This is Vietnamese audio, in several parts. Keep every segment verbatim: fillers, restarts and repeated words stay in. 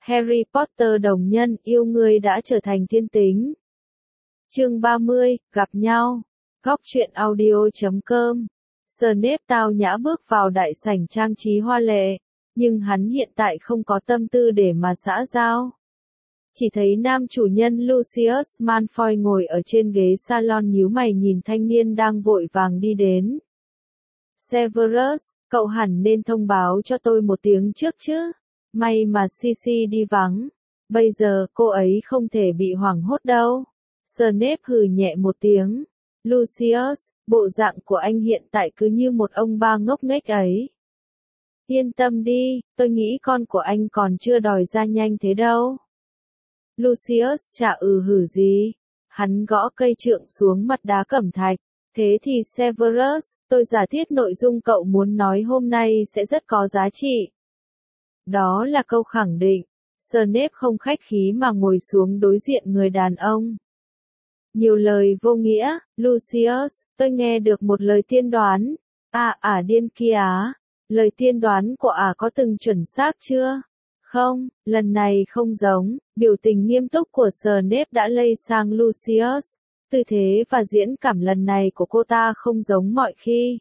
Harry Potter đồng nhân yêu ngươi đã trở thành thiên tính. Chương ba mươi, gặp nhau. Góc truyện audio chấm com. Snape tao nhã bước vào đại sảnh trang trí hoa lệ, nhưng hắn hiện tại không có tâm tư để mà xã giao. Chỉ thấy nam chủ nhân Lucius Malfoy ngồi ở trên ghế salon nhíu mày nhìn thanh niên đang vội vàng đi đến. Severus, cậu hẳn nên thông báo cho tôi một tiếng trước chứ. May mà Sisi đi vắng. Bây giờ cô ấy không thể bị hoảng hốt đâu. Snape hừ nhẹ một tiếng. Lucius, bộ dạng của anh hiện tại cứ như một ông ba ngốc nghếch ấy. Yên tâm đi, tôi nghĩ con của anh còn chưa đòi ra nhanh thế đâu. Lucius chả ừ hử gì. Hắn gõ cây trượng xuống mặt đá cẩm thạch. Thế thì Severus, tôi giả thiết nội dung cậu muốn nói hôm nay sẽ rất có giá trị. Đó là câu khẳng định. Snape không khách khí mà ngồi xuống đối diện người đàn ông. Nhiều lời vô nghĩa, Lucius, tôi nghe được một lời tiên đoán. À à điên kia á, lời tiên đoán của ả à có từng chuẩn xác chưa? Không, lần này không giống, biểu tình nghiêm túc của Snape đã lây sang Lucius. Tư thế và diễn cảm lần này của cô ta không giống mọi khi.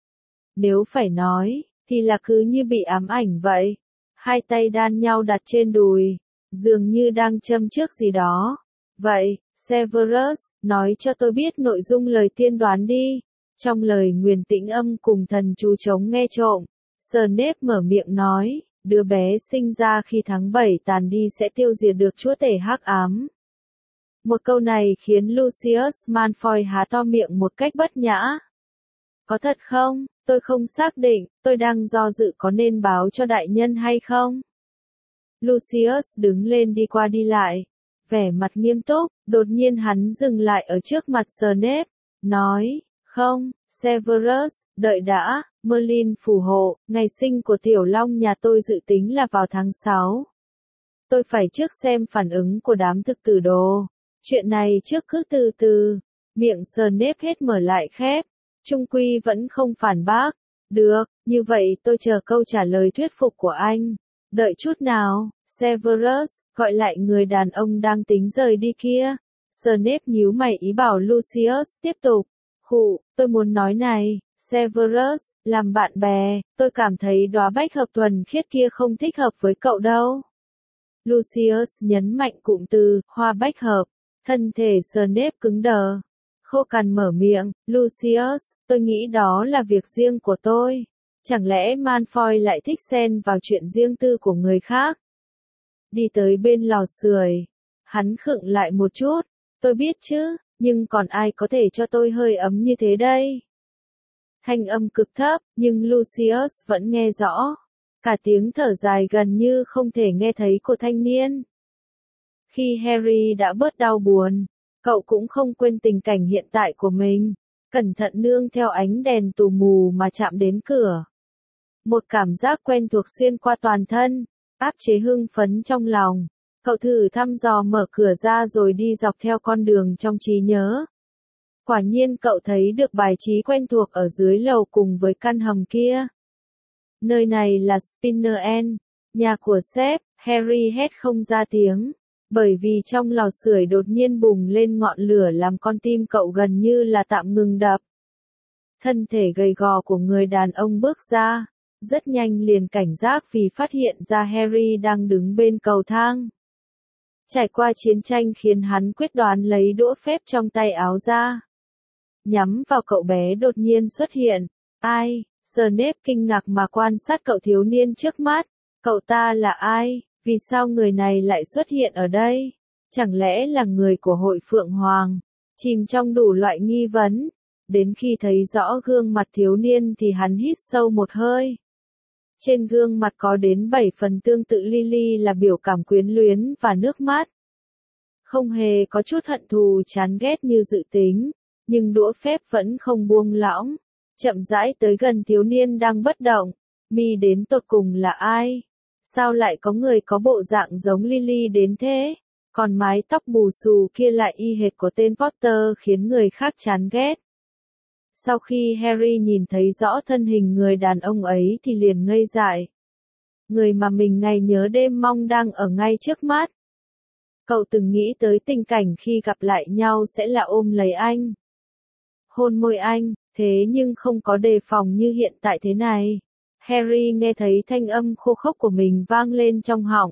Nếu phải nói, thì là cứ như bị ám ảnh vậy. Hai tay đan nhau đặt trên đùi, dường như đang châm trước gì đó. Vậy, Severus, nói cho tôi biết nội dung lời tiên đoán đi. Trong lời nguyền tĩnh âm cùng thần chú chống nghe trộm, Snape mở miệng nói, đứa bé sinh ra khi tháng bảy tàn đi sẽ tiêu diệt được chúa tể hắc ám. Một câu này khiến Lucius Malfoy há to miệng một cách bất nhã. Có thật không? Tôi không xác định, tôi đang do dự có nên báo cho đại nhân hay không? Lucius đứng lên đi qua đi lại, vẻ mặt nghiêm túc, đột nhiên hắn dừng lại ở trước mặt Snape, nói, không, Severus, đợi đã, Merlin phù hộ, ngày sinh của tiểu long nhà tôi dự tính là vào tháng sáu. Tôi phải trước xem phản ứng của đám thực tử đồ. Chuyện này trước cứ từ từ, miệng Snape hết mở lại khép, trung quy vẫn không phản bác. Được, như vậy tôi chờ câu trả lời thuyết phục của anh. Đợi chút nào, Severus, gọi lại người đàn ông đang tính rời đi kia. Snape nhíu mày ý bảo Lucius tiếp tục. Khụ, tôi muốn nói này, Severus, làm bạn bè, tôi cảm thấy đóa bách hợp thuần khiết kia không thích hợp với cậu đâu. Lucius nhấn mạnh cụm từ, hoa bách hợp. Thân thể Snape cứng đờ. Khô cằn mở miệng, Lucius, tôi nghĩ đó là việc riêng của tôi. Chẳng lẽ Malfoy lại thích xen vào chuyện riêng tư của người khác? Đi tới bên lò sưởi, hắn khựng lại một chút, tôi biết chứ, nhưng còn ai có thể cho tôi hơi ấm như thế đây? Thanh âm cực thấp, nhưng Lucius vẫn nghe rõ. Cả tiếng thở dài gần như không thể nghe thấy của thanh niên. Khi Harry đã bớt đau buồn, cậu cũng không quên tình cảnh hiện tại của mình, cẩn thận nương theo ánh đèn tù mù mà chạm đến cửa. Một cảm giác quen thuộc xuyên qua toàn thân, áp chế hưng phấn trong lòng. Cậu thử thăm dò mở cửa ra rồi đi dọc theo con đường trong trí nhớ. Quả nhiên cậu thấy được bài trí quen thuộc ở dưới lầu cùng với căn hầm kia. Nơi này là Spinner End, nhà của sếp. Harry hét không ra tiếng. Bởi vì trong lò sưởi đột nhiên bùng lên ngọn lửa làm con tim cậu gần như là tạm ngừng đập. Thân thể gầy gò của người đàn ông bước ra, rất nhanh liền cảnh giác vì phát hiện ra Harry đang đứng bên cầu thang. Trải qua chiến tranh khiến hắn quyết đoán lấy đũa phép trong tay áo ra. Nhắm vào cậu bé đột nhiên xuất hiện. Ai? Snape kinh ngạc mà quan sát cậu thiếu niên trước mắt. Cậu ta là ai? Vì sao người này lại xuất hiện ở đây? Chẳng lẽ là người của hội Phượng Hoàng? Chìm trong đủ loại nghi vấn. Đến khi thấy rõ gương mặt thiếu niên thì hắn hít sâu một hơi. Trên gương mặt có đến bảy phần tương tự Lily là biểu cảm quyến luyến và nước mắt. Không hề có chút hận thù chán ghét như dự tính, nhưng đũa phép vẫn không buông lỏng. Chậm rãi tới gần thiếu niên đang bất động. Mi đến tột cùng là ai? Sao lại có người có bộ dạng giống Lily đến thế? Còn mái tóc bù xù kia lại y hệt của tên Potter khiến người khác chán ghét. Sau khi Harry nhìn thấy rõ thân hình người đàn ông ấy thì liền ngây dại. Người mà mình ngày nhớ đêm mong đang ở ngay trước mắt. Cậu từng nghĩ tới tình cảnh khi gặp lại nhau sẽ là ôm lấy anh, hôn môi anh, thế nhưng không có đề phòng như hiện tại thế này. Harry nghe thấy thanh âm khô khốc của mình vang lên trong họng.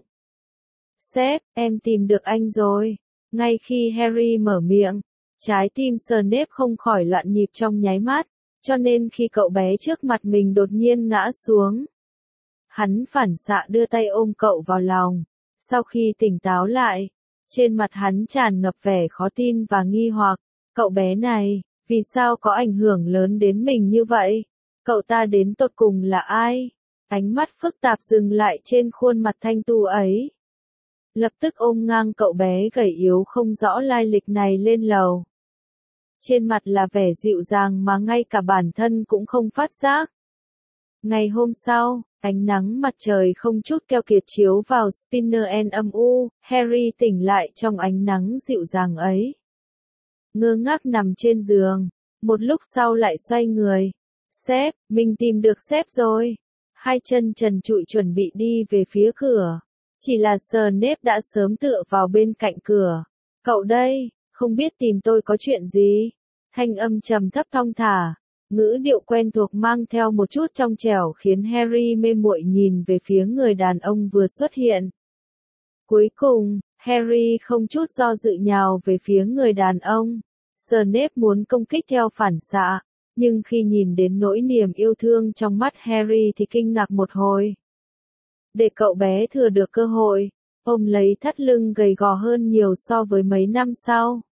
Sếp, em tìm được anh rồi. Ngay khi Harry mở miệng, trái tim Snape không khỏi loạn nhịp trong nháy mắt, cho nên khi cậu bé trước mặt mình đột nhiên ngã xuống, hắn phản xạ đưa tay ôm cậu vào lòng. Sau khi tỉnh táo lại, trên mặt hắn tràn ngập vẻ khó tin và nghi hoặc. Cậu bé này, vì sao có ảnh hưởng lớn đến mình như vậy? Cậu ta đến tột cùng là ai? Ánh mắt phức tạp dừng lại trên khuôn mặt thanh tu ấy. Lập tức ôm ngang cậu bé gầy yếu không rõ lai lịch này lên lầu. Trên mặt là vẻ dịu dàng mà ngay cả bản thân cũng không phát giác. Ngày hôm sau, ánh nắng mặt trời không chút keo kiệt chiếu vào Spinner and âm u, Harry tỉnh lại trong ánh nắng dịu dàng ấy. Ngơ ngác nằm trên giường, một lúc sau lại xoay người. Sếp, mình tìm được sếp rồi. Hai chân trần trụi chuẩn bị đi về phía cửa. Chỉ là Snape đã sớm tựa vào bên cạnh cửa. Cậu đây, không biết tìm tôi có chuyện gì? Thanh âm trầm thấp thong thả, ngữ điệu quen thuộc mang theo một chút trong trẻo khiến Harry mê muội nhìn về phía người đàn ông vừa xuất hiện. Cuối cùng, Harry không chút do dự nhào về phía người đàn ông. Snape muốn công kích theo phản xạ, nhưng khi nhìn đến nỗi niềm yêu thương trong mắt Harry thì kinh ngạc một hồi. Để cậu bé thừa được cơ hội, ôm lấy thắt lưng gầy gò hơn nhiều so với mấy năm sau.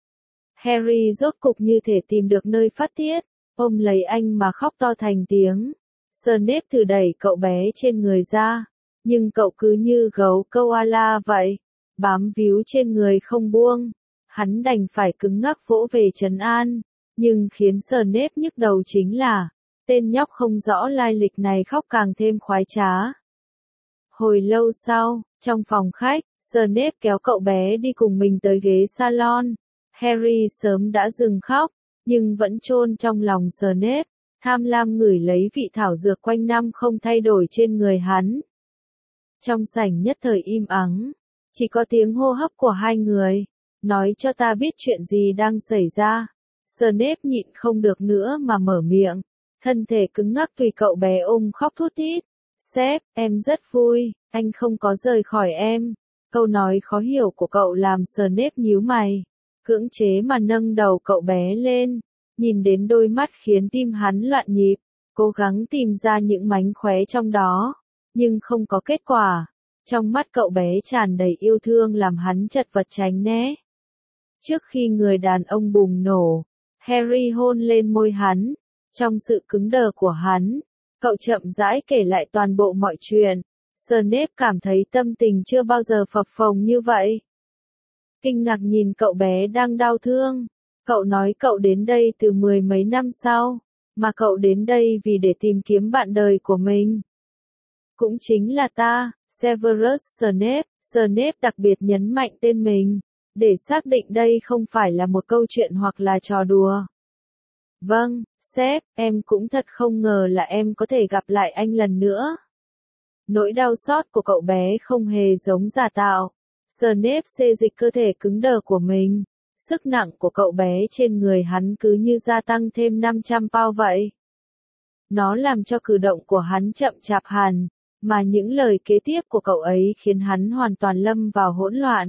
Harry rốt cục như thể tìm được nơi phát tiết, ôm lấy anh mà khóc to thành tiếng. Snape thử đẩy cậu bé trên người ra, nhưng cậu cứ như gấu koala vậy, bám víu trên người không buông. Hắn đành phải cứng ngắc vỗ về trấn an, nhưng khiến Snape nhức đầu chính là, tên nhóc không rõ lai lịch này khóc càng thêm khoái trá. Hồi lâu sau, trong phòng khách, Snape kéo cậu bé đi cùng mình tới ghế salon. Harry sớm đã dừng khóc, nhưng vẫn chôn trong lòng Snape, tham lam ngửi lấy vị thảo dược quanh năm không thay đổi trên người hắn. Trong sảnh nhất thời im ắng, chỉ có tiếng hô hấp của hai người. Nói cho ta biết chuyện gì đang xảy ra. Snape nhịn không được nữa mà mở miệng. Thân thể cứng ngắc tùy cậu bé ôm khóc thút thít. Sếp, em rất vui, anh không có rời khỏi em. Câu nói khó hiểu của cậu làm Snape nhíu mày. Cưỡng chế mà nâng đầu cậu bé lên. Nhìn đến đôi mắt khiến tim hắn loạn nhịp. Cố gắng tìm ra những mánh khóe trong đó. Nhưng không có kết quả. Trong mắt cậu bé tràn đầy yêu thương làm hắn chật vật tránh né. Trước khi người đàn ông bùng nổ, Harry hôn lên môi hắn. Trong sự cứng đờ của hắn, cậu chậm rãi kể lại toàn bộ mọi chuyện. Snape cảm thấy tâm tình chưa bao giờ phập phồng như vậy. Kinh ngạc nhìn cậu bé đang đau thương. Cậu nói cậu đến đây từ mười mấy năm sau, mà cậu đến đây vì để tìm kiếm bạn đời của mình. Cũng chính là ta, Severus Snape. Snape đặc biệt nhấn mạnh tên mình, để xác định đây không phải là một câu chuyện hoặc là trò đùa. Vâng, sếp, em cũng thật không ngờ là em có thể gặp lại anh lần nữa. Nỗi đau xót của cậu bé không hề giống giả tạo. Snape xê dịch cơ thể cứng đờ của mình. Sức nặng của cậu bé trên người hắn cứ như gia tăng thêm năm trăm pound vậy. Nó làm cho cử động của hắn chậm chạp hẳn, mà những lời kế tiếp của cậu ấy khiến hắn hoàn toàn lâm vào hỗn loạn.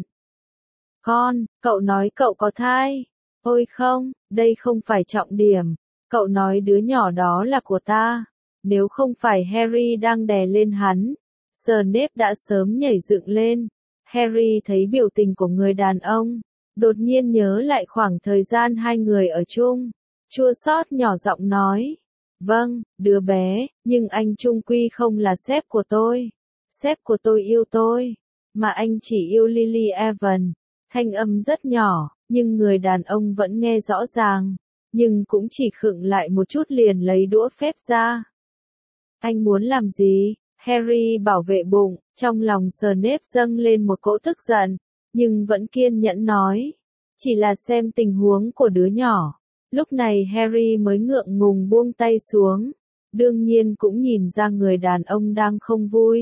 Con, cậu nói cậu có thai. Ôi không, đây không phải trọng điểm. Cậu nói đứa nhỏ đó là của ta. Nếu không phải Harry đang đè lên hắn, Snape đã sớm nhảy dựng lên. Harry thấy biểu tình của người đàn ông, đột nhiên nhớ lại khoảng thời gian hai người ở chung. Chua xót nhỏ giọng nói. Vâng, đứa bé, nhưng anh chung quy không là sếp của tôi. Sếp của tôi yêu tôi, mà anh chỉ yêu Lily Evans. Thanh âm rất nhỏ, nhưng người đàn ông vẫn nghe rõ ràng, nhưng cũng chỉ khựng lại một chút liền lấy đũa phép ra. Anh muốn làm gì? Harry bảo vệ bụng, trong lòng Snape dâng lên một cỗ tức giận, nhưng vẫn kiên nhẫn nói. Chỉ là xem tình huống của đứa nhỏ. Lúc này Harry mới ngượng ngùng buông tay xuống. Đương nhiên cũng nhìn ra người đàn ông đang không vui.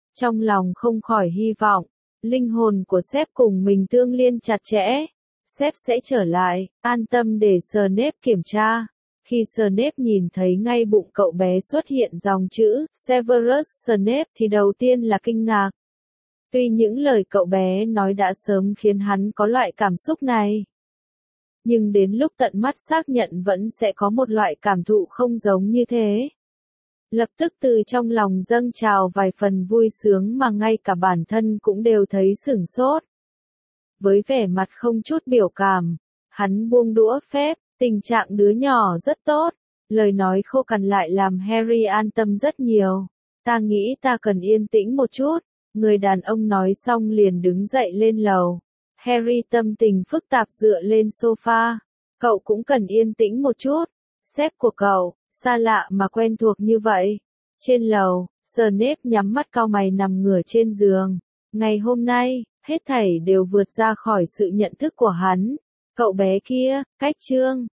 Trong lòng không khỏi hy vọng, linh hồn của sếp cùng mình tương liên chặt chẽ. Sếp sẽ trở lại, an tâm để Snape kiểm tra. Khi Snape nhìn thấy ngay bụng cậu bé xuất hiện dòng chữ Severus Snape thì đầu tiên là kinh ngạc. Tuy những lời cậu bé nói đã sớm khiến hắn có loại cảm xúc này, nhưng đến lúc tận mắt xác nhận vẫn sẽ có một loại cảm thụ không giống như thế. Lập tức từ trong lòng dâng trào vài phần vui sướng mà ngay cả bản thân cũng đều thấy sửng sốt. Với vẻ mặt không chút biểu cảm, hắn buông đũa phép, tình trạng đứa nhỏ rất tốt, lời nói khô cằn lại làm Harry an tâm rất nhiều. Ta nghĩ ta cần yên tĩnh một chút, người đàn ông nói xong liền đứng dậy lên lầu. Harry tâm tình phức tạp dựa lên sofa, cậu cũng cần yên tĩnh một chút, sếp của cậu, xa lạ mà quen thuộc như vậy. Trên lầu, Snape nhắm mắt cau mày nằm ngửa trên giường. Ngày hôm nay, hết thảy đều vượt ra khỏi sự nhận thức của hắn. Cậu bé kia, cách chương